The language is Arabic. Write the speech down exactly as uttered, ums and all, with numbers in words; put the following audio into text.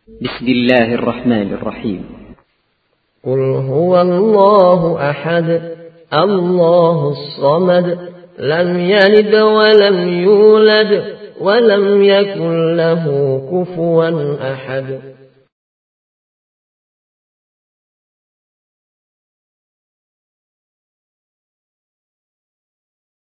بسم الله الرحمن الرحيم. قل هو الله أحد الله الصمد لم يلد ولم يولد ولم يكن له كفوا أحد.